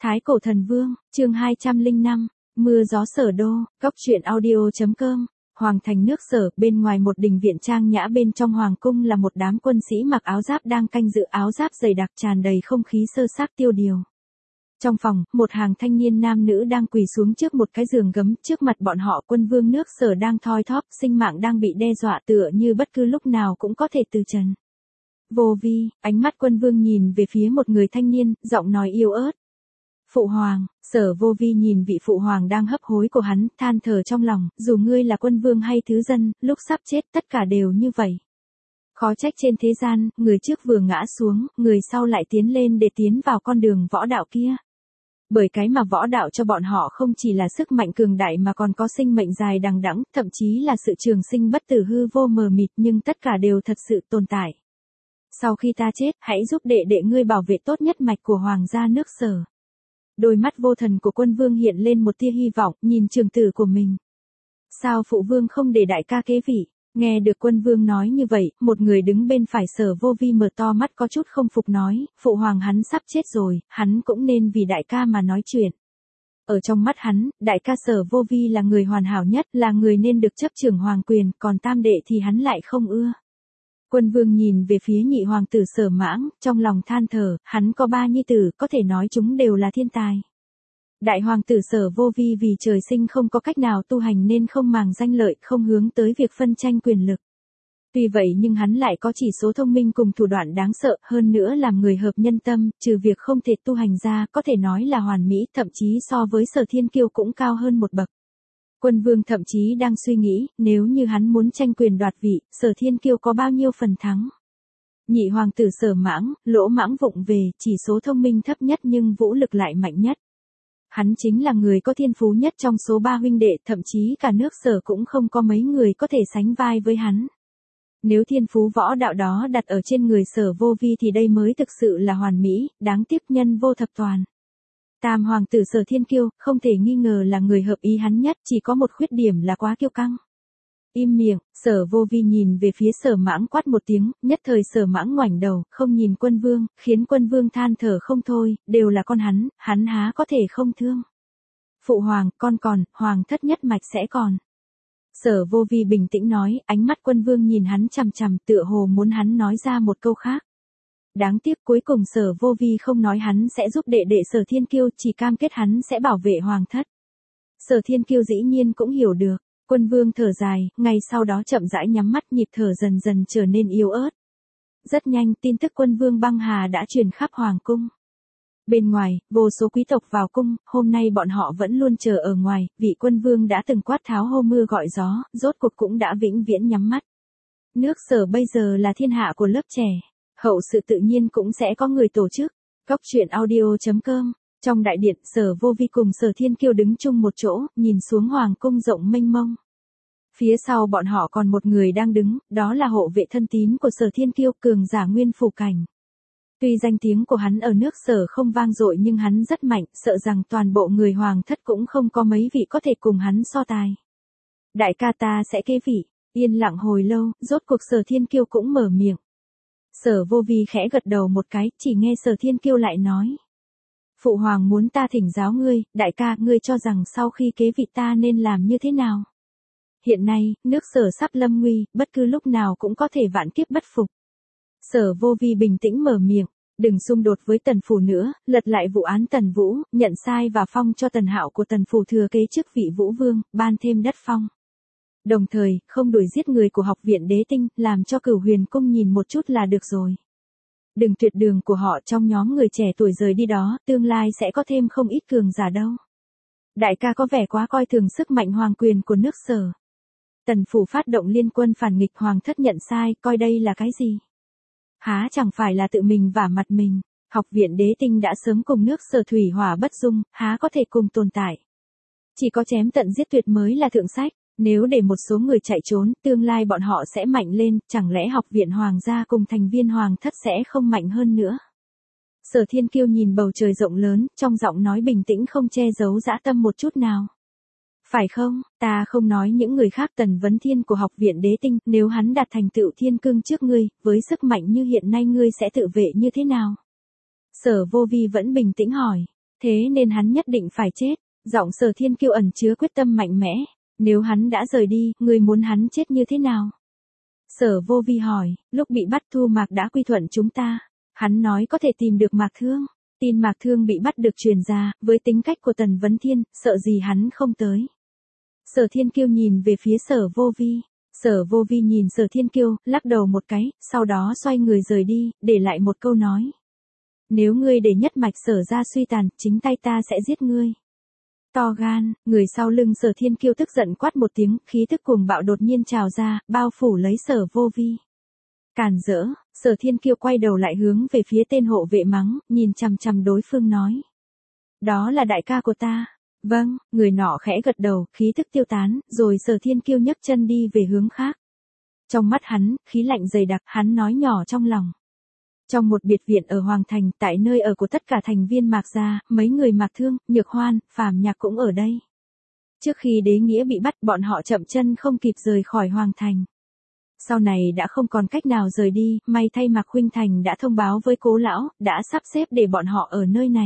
Thái Cổ Thần Vương, chương 205, mưa gió Sở Đô, góc truyện audio.com. Hoàng thành nước Sở, bên ngoài một đình viện trang nhã, bên trong hoàng cung là một đám quân sĩ mặc áo giáp đang canh giữ, áo giáp dày đặc tràn đầy không khí sơ xác tiêu điều. Trong phòng, một hàng thanh niên nam nữ đang quỳ xuống trước một cái giường gấm, trước mặt bọn họ quân vương nước Sở đang thoi thóp, sinh mạng đang bị đe dọa, tựa như bất cứ lúc nào cũng có thể từ trần. Vô vi, ánh mắt quân vương nhìn về phía một người thanh niên, giọng nói yếu ớt. Phụ hoàng, Sở Vô Vi nhìn vị phụ hoàng đang hấp hối của hắn, than thở trong lòng, dù ngươi là quân vương hay thứ dân, lúc sắp chết tất cả đều như vậy. Khó trách trên thế gian, người trước vừa ngã xuống, người sau lại tiến lên để tiến vào con đường võ đạo kia. Bởi cái mà võ đạo cho bọn họ không chỉ là sức mạnh cường đại mà còn có sinh mệnh dài đằng đẵng, thậm chí là sự trường sinh bất tử hư vô mờ mịt, nhưng tất cả đều thật sự tồn tại. Sau khi ta chết, hãy giúp đệ đệ ngươi bảo vệ tốt nhất mạch của hoàng gia nước Sở. Đôi mắt vô thần của quân vương hiện lên một tia hy vọng, nhìn trường tử của mình. Sao phụ vương không để đại ca kế vị? Nghe được quân vương nói như vậy, một người đứng bên phải Sở Vô Vi mở to mắt có chút không phục nói, phụ hoàng hắn sắp chết rồi, hắn cũng nên vì đại ca mà nói chuyện. Ở trong mắt hắn, đại ca Sở Vô Vi là người hoàn hảo nhất, là người nên được chấp trưởng hoàng quyền, còn tam đệ thì hắn lại không ưa. Quân vương nhìn về phía nhị hoàng tử Sở Mãng, trong lòng than thở, hắn có ba nhi tử, có thể nói chúng đều là thiên tài. Đại hoàng tử Sở Vô Vi vì trời sinh không có cách nào tu hành nên không màng danh lợi, không hướng tới việc phân tranh quyền lực. Tuy vậy nhưng hắn lại có chỉ số thông minh cùng thủ đoạn đáng sợ, hơn nữa làm người hợp nhân tâm, trừ việc không thể tu hành ra, có thể nói là hoàn mỹ, thậm chí so với Sở Thiên Kiêu cũng cao hơn một bậc. Quân vương thậm chí đang suy nghĩ, nếu như hắn muốn tranh quyền đoạt vị, Sở Thiên Kiêu có bao nhiêu phần thắng. Nhị hoàng tử Sở Mãng, lỗ mãng vụng về, chỉ số thông minh thấp nhất nhưng vũ lực lại mạnh nhất. Hắn chính là người có thiên phú nhất trong số ba huynh đệ, thậm chí cả nước Sở cũng không có mấy người có thể sánh vai với hắn. Nếu thiên phú võ đạo đó đặt ở trên người Sở Vô Vi thì đây mới thực sự là hoàn mỹ, đáng tiếc nhân vô thập toàn. Tam hoàng tử Sở Thiên Kiêu, không thể nghi ngờ là người hợp ý hắn nhất, chỉ có một khuyết điểm là quá kiêu căng. Im miệng, Sở Vô Vi nhìn về phía Sở Mãng quát một tiếng, nhất thời Sở Mãng ngoảnh đầu, không nhìn quân vương, khiến quân vương than thở không thôi, đều là con hắn há có thể không thương. Phụ hoàng, con còn, hoàng thất nhất mạch sẽ còn. Sở Vô Vi bình tĩnh nói, ánh mắt quân vương nhìn hắn chằm chằm, tựa hồ muốn hắn nói ra một câu khác. Đáng tiếc cuối cùng Sở Vô Vi không nói hắn sẽ giúp đệ đệ Sở Thiên Kiêu, chỉ cam kết hắn sẽ bảo vệ hoàng thất. Sở Thiên Kiêu dĩ nhiên cũng hiểu được, quân vương thở dài, ngay sau đó chậm rãi nhắm mắt, nhịp thở dần dần trở nên yếu ớt. Rất nhanh, tin tức quân vương băng hà đã truyền khắp hoàng cung. Bên ngoài, vô số quý tộc vào cung, hôm nay bọn họ vẫn luôn chờ ở ngoài, vị quân vương đã từng quát tháo hô mưa gọi gió, rốt cuộc cũng đã vĩnh viễn nhắm mắt. Nước Sở bây giờ là thiên hạ của lớp trẻ. Hậu sự tự nhiên cũng sẽ có người tổ chức. Góc truyện audio.com. Trong đại điện, Sở Vô Vi cùng Sở Thiên Kiêu đứng chung một chỗ, nhìn xuống hoàng cung rộng mênh mông. Phía sau bọn họ còn một người đang đứng, đó là hộ vệ thân tín của Sở Thiên Kiêu, cường giả Nguyên Phủ Cảnh. Tuy danh tiếng của hắn ở nước Sở không vang dội nhưng hắn rất mạnh, sợ rằng toàn bộ người hoàng thất cũng không có mấy vị có thể cùng hắn so tài. Đại ca ta sẽ kế vị. Yên lặng hồi lâu, rốt cuộc Sở Thiên Kiêu cũng mở miệng. Sở Vô Vi khẽ gật đầu một cái, chỉ nghe Sở Thiên Kiêu lại nói. Phụ hoàng muốn ta thỉnh giáo ngươi, đại ca, ngươi cho rằng sau khi kế vị ta nên làm như thế nào? Hiện nay, nước Sở sắp lâm nguy, bất cứ lúc nào cũng có thể vạn kiếp bất phục. Sở Vô Vi bình tĩnh mở miệng, đừng xung đột với Tần Phủ nữa, lật lại vụ án Tần Vũ, nhận sai và phong cho Tần Hạo của Tần Phủ thừa kế chức vị Vũ Vương, ban thêm đất phong. Đồng thời, không đuổi giết người của học viện Đế Tinh, làm cho Cửu Huyền Cung nhìn một chút là được rồi. Đừng tuyệt đường của họ trong nhóm người trẻ tuổi rời đi đó, tương lai sẽ có thêm không ít cường giả đâu. Đại ca có vẻ quá coi thường sức mạnh hoàng quyền của nước Sở. Tần Phủ phát động liên quân phản nghịch, hoàng thất nhận sai, coi đây là cái gì? Há chẳng phải là tự mình vả mặt mình, học viện Đế Tinh đã sớm cùng nước Sở thủy hỏa bất dung, há có thể cùng tồn tại. Chỉ có chém tận giết tuyệt mới là thượng sách. Nếu để một số người chạy trốn, tương lai bọn họ sẽ mạnh lên, chẳng lẽ học viện hoàng gia cùng thành viên hoàng thất sẽ không mạnh hơn nữa? Sở Thiên Kiêu nhìn bầu trời rộng lớn, trong giọng nói bình tĩnh không che giấu dã tâm một chút nào. Phải không, ta không nói những người khác, Tần Vấn Thiên của học viện Đế Tinh, nếu hắn đạt thành tựu thiên cương trước ngươi, với sức mạnh như hiện nay ngươi sẽ tự vệ như thế nào? Sở Vô Vi vẫn bình tĩnh hỏi. Thế nên hắn nhất định phải chết. Giọng Sở Thiên Kiêu ẩn chứa quyết tâm mạnh mẽ. Nếu hắn đã rời đi, ngươi muốn hắn chết như thế nào? Sở Vô Vi hỏi, lúc bị bắt Thu Mạc đã quy thuận chúng ta. Hắn nói có thể tìm được Mạc Thương. Tin Mạc Thương bị bắt được truyền ra, với tính cách của Tần Vấn Thiên, sợ gì hắn không tới. Sở Thiên Kiêu nhìn về phía Sở Vô Vi. Sở Vô Vi nhìn Sở Thiên Kiêu, lắc đầu một cái, sau đó xoay người rời đi, để lại một câu nói. Nếu ngươi để nhất mạch Sở ra suy tàn, chính tay ta sẽ giết ngươi. To gan, người sau lưng Sở Thiên Kiêu tức giận quát một tiếng, khí tức cuồng bạo đột nhiên trào ra, bao phủ lấy Sở Vô Vi. Càn rỡ, Sở Thiên Kiêu quay đầu lại hướng về phía tên hộ vệ mắng, nhìn chằm chằm đối phương nói. Đó là đại ca của ta. Vâng, người nọ khẽ gật đầu, khí tức tiêu tán, rồi Sở Thiên Kiêu nhấc chân đi về hướng khác. Trong mắt hắn, khí lạnh dày đặc, hắn nói nhỏ trong lòng. Trong một biệt viện ở Hoàng Thành, tại nơi ở của tất cả thành viên Mạc gia, mấy người Mạc Thương, Nhược Hoan, Phàm Nhạc cũng ở đây. Trước khi Đế Nghĩa bị bắt, bọn họ chậm chân không kịp rời khỏi Hoàng Thành. Sau này đã không còn cách nào rời đi, may thay Mạc Khuynh Thành đã thông báo với Cố lão, đã sắp xếp để bọn họ ở nơi này.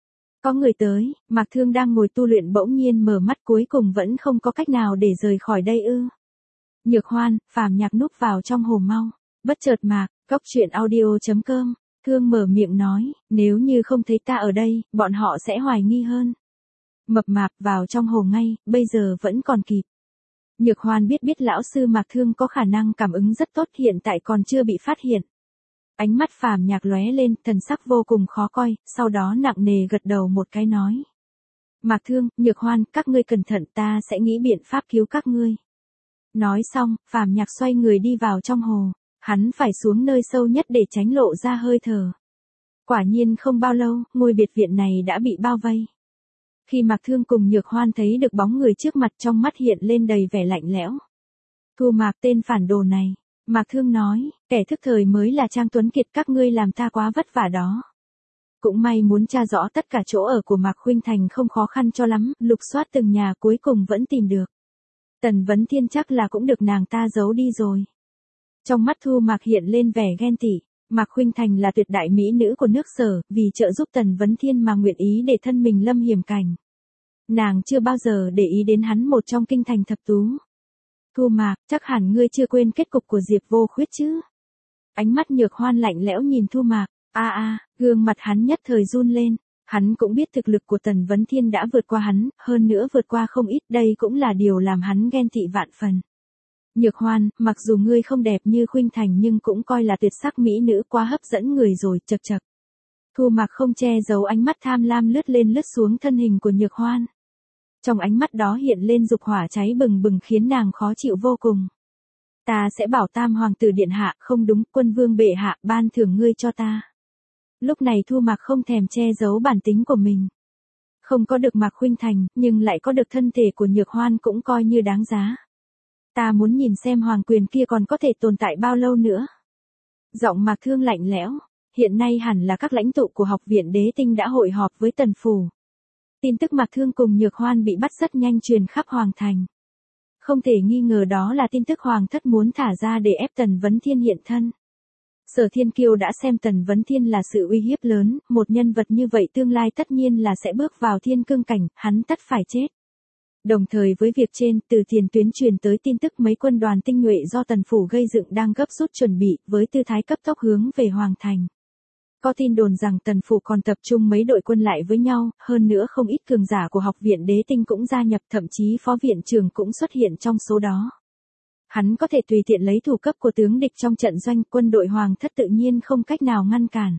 Có người tới, Mạc Thương đang ngồi tu luyện bỗng nhiên mở mắt, cuối cùng vẫn không có cách nào để rời khỏi đây ư? Nhược Hoan, Phàm Nhạc núp vào trong hồ mau. Bất chợt Mạc, Cốc Truyện Audio.com, Thương mở miệng nói, nếu như không thấy ta ở đây, bọn họ sẽ hoài nghi hơn. Mập mạp vào trong hồ ngay, bây giờ vẫn còn kịp. Nhược Hoan biết lão sư Mạc Thương có khả năng cảm ứng rất tốt, hiện tại còn chưa bị phát hiện. Ánh mắt Phàm Nhạc lóe lên, thần sắc vô cùng khó coi, sau đó nặng nề gật đầu một cái nói. Mạc Thương, Nhược Hoan, các ngươi cẩn thận, ta sẽ nghĩ biện pháp cứu các ngươi. Nói xong, Phàm Nhạc xoay người đi vào trong hồ. Hắn phải xuống nơi sâu nhất để tránh lộ ra hơi thở. Quả nhiên không bao lâu, ngôi biệt viện này đã bị bao vây. Khi Mạc Thương cùng Nhược Hoan thấy được bóng người trước mặt, trong mắt hiện lên đầy vẻ lạnh lẽo. Thu Mạc, tên phản đồ này. Mạc Thương nói, kẻ thức thời mới là Trang Tuấn Kiệt, các ngươi làm ta quá vất vả đó. Cũng may muốn tra rõ tất cả chỗ ở của Mạc Khuynh Thành không khó khăn cho lắm, lục soát từng nhà cuối cùng vẫn tìm được. Tần Vấn Thiên chắc là cũng được nàng ta giấu đi rồi. Trong mắt Thu Mạc hiện lên vẻ ghen tị. Mạc Khuynh Thành là tuyệt đại mỹ nữ của nước Sở, vì trợ giúp Tần Vấn Thiên mà nguyện ý để thân mình lâm hiểm cảnh. Nàng chưa bao giờ để ý đến hắn một trong kinh thành thập tú. Thu Mạc, chắc hẳn ngươi chưa quên kết cục của Diệp Vô Khuyết chứ? Ánh mắt Nhược Hoan lạnh lẽo nhìn Thu Mạc, gương mặt hắn nhất thời run lên. Hắn cũng biết thực lực của Tần Vấn Thiên đã vượt qua hắn, hơn nữa vượt qua không ít, đây cũng là điều làm hắn ghen tị vạn phần. Nhược Hoan, mặc dù ngươi không đẹp như Khuynh Thành nhưng cũng coi là tuyệt sắc mỹ nữ, quá hấp dẫn người rồi, chậc chậc. Thu Mạc không che giấu ánh mắt tham lam lướt lên lướt xuống thân hình của Nhược Hoan. Trong ánh mắt đó hiện lên dục hỏa cháy bừng bừng khiến nàng khó chịu vô cùng. Ta sẽ bảo Tam Hoàng tử điện hạ, không đúng, Quân Vương bệ hạ, ban thưởng ngươi cho ta. Lúc này Thu Mạc không thèm che giấu bản tính của mình. Không có được Mạc Khuynh Thành, nhưng lại có được thân thể của Nhược Hoan cũng coi như đáng giá. Ta muốn nhìn xem hoàng quyền kia còn có thể tồn tại bao lâu nữa. Giọng Mạc Thương lạnh lẽo, hiện nay hẳn là các lãnh tụ của học viện Đế Tinh đã hội họp với Tần Phủ. Tin tức Mạc Thương cùng Nhược Hoan bị bắt rất nhanh truyền khắp Hoàng Thành. Không thể nghi ngờ đó là tin tức Hoàng thất muốn thả ra để ép Tần Vấn Thiên hiện thân. Sở Thiên Kiêu đã xem Tần Vấn Thiên là sự uy hiếp lớn, một nhân vật như vậy tương lai tất nhiên là sẽ bước vào thiên cương cảnh, hắn tất phải chết. Đồng thời với việc trên, từ tiền tuyến truyền tới tin tức mấy quân đoàn tinh nhuệ do Tần Phủ gây dựng đang gấp rút chuẩn bị, với tư thái cấp tốc hướng về Hoàng Thành. Có tin đồn rằng Tần Phủ còn tập trung mấy đội quân lại với nhau, hơn nữa không ít cường giả của học viện Đế Tinh cũng gia nhập, thậm chí phó viện trưởng cũng xuất hiện trong số đó. Hắn có thể tùy tiện lấy thủ cấp của tướng địch trong trận doanh, quân đội Hoàng thất tự nhiên không cách nào ngăn cản.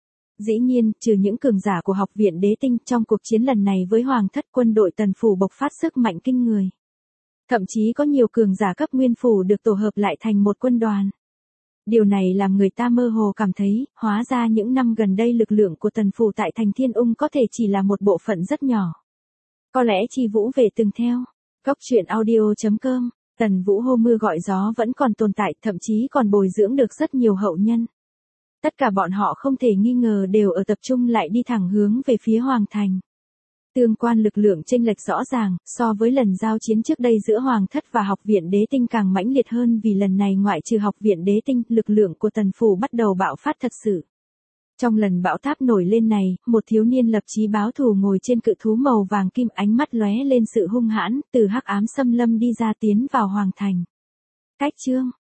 Dĩ nhiên, trừ những cường giả của học viện Đế Tinh, trong cuộc chiến lần này với Hoàng thất, quân đội Tần Phủ bộc phát sức mạnh kinh người. Thậm chí có nhiều cường giả cấp nguyên phủ được tổ hợp lại thành một quân đoàn. Điều này làm người ta mơ hồ cảm thấy, hóa ra những năm gần đây lực lượng của Tần Phủ tại thành Thiên Ung có thể chỉ là một bộ phận rất nhỏ. Có lẽ Chi Vũ về từng theo. Cốc Truyện Audio.com, Tần Vũ hô mưa gọi gió vẫn còn tồn tại, thậm chí còn bồi dưỡng được rất nhiều hậu nhân. Tất cả bọn họ không thể nghi ngờ đều ở tập trung lại đi thẳng hướng về phía Hoàng Thành. Tương quan lực lượng chênh lệch rõ ràng, so với lần giao chiến trước đây giữa Hoàng thất và học viện Đế Tinh càng mãnh liệt hơn, vì lần này ngoại trừ học viện Đế Tinh, lực lượng của Tần Phủ bắt đầu bạo phát thật sự. Trong lần bão táp nổi lên này, một thiếu niên lập chí báo thù ngồi trên cự thú màu vàng kim, ánh mắt lóe lên sự hung hãn, từ hắc ám xâm lâm đi ra tiến vào hoàng thành. Cách chương